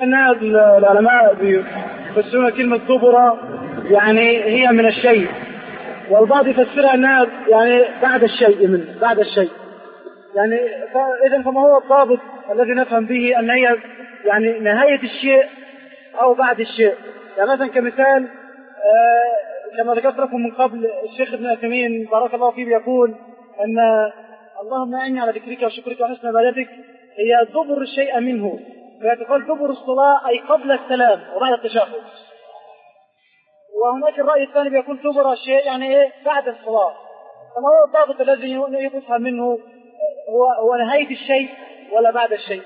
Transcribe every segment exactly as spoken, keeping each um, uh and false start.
أن العلماء يفسرون كلمة دبر يعني هي من الشيء، والبعض يفسرها أنها يعني بعد الشيء منه، بعد الشيء يعني. فإذا فما هو الضابط الذي نفهم به أن هي يعني نهاية الشيء أو بعد الشيء؟ يعني مثلا كمثال آه كما ذكرت لكم من قبل، الشيخ ابن عثيمين بارك الله فيه يقول أن اللهم أعني على ذكرك وشكرك وحسن عبادتك هي دبر الشيء منه، فيتقال دبر الصلاة أي قبل السلام وبعد التشهد. وهناك الرأي الثاني بيكون دبر الشيء يعني إيه بعد الصلاة. فما هو الضابط الذي يفهم منه؟ هو, هو نهاية الشيء ولا بعد الشيء؟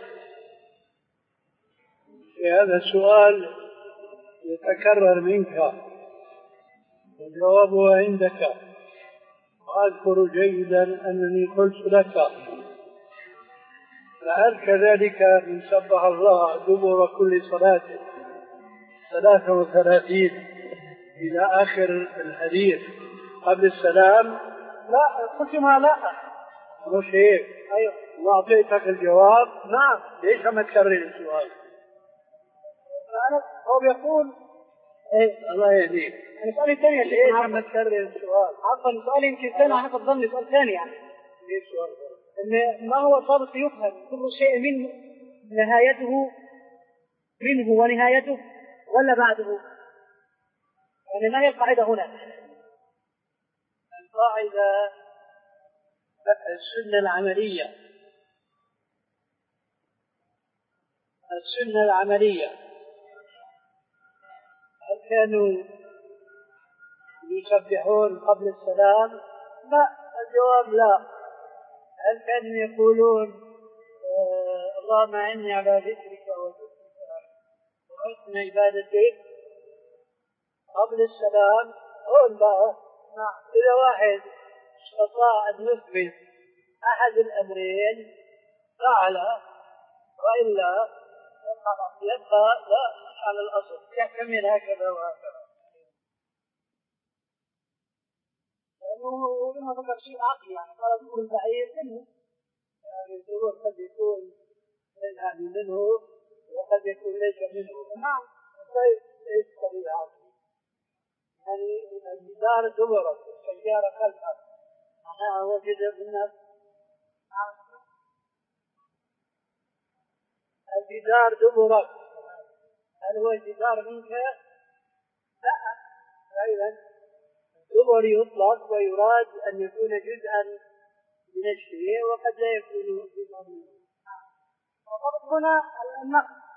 هذا السؤال يتكرر منك والجواب عندك، وأذكر جيدا أنني قلت لك فهل كذلك من سبح الله دبر كل صلاة ثلاثة وثلاثين إلى آخر الحديث قبل السلام؟ لا، قلت ما لا مش هيك. أيوة، وأعطيتك الجواب. نعم. ليش ما تكرر السؤال؟ فأنا هو بيقول إيه الله يهديك. يعني سؤالي الثاني ليش ما تكرر السؤال؟ عفوا سؤالي يمكن ثاني على حسب ظني سؤال ثاني يعني. ليش سؤال ثاني؟ إن ما هو الضابط يفهم كل شيء من نهايته منه ونهايته ولا بعده؟ يعني ما هي القاعدة هنا؟ القاعدة السنة العملية. السنة العملية هل كانوا يسبحون قبل السلام؟ لا، الجواب لا. هل كانوا يقولون آه اللهم أعني على ذكرك وشكرك وحسن عبادتك قبل السلام؟ قول لا. نعم. إذا واحد استطاع أن يثبت أحد الأمرين فعله، وإلا يبقى لا على الأصل، يحتمل هكذا وهكذا. لأنه لما ذكر شيء عقلي يعني قال دبر البعير منه، يعني الدبر قد يكون يعني منه وقد يكون ليس منه. نعم. طيب ايش قضية عقلي؟ يعني الجدار دبرت السيارة خلفها معناها وجد في الناس. الجدار دبرت، هل هو الجدار منك؟ لا. أيضا الدبر يطلق ويراد أن يكون جزءا من الشيء وقد لا يكون جزءا منه. وطبق هنا النقل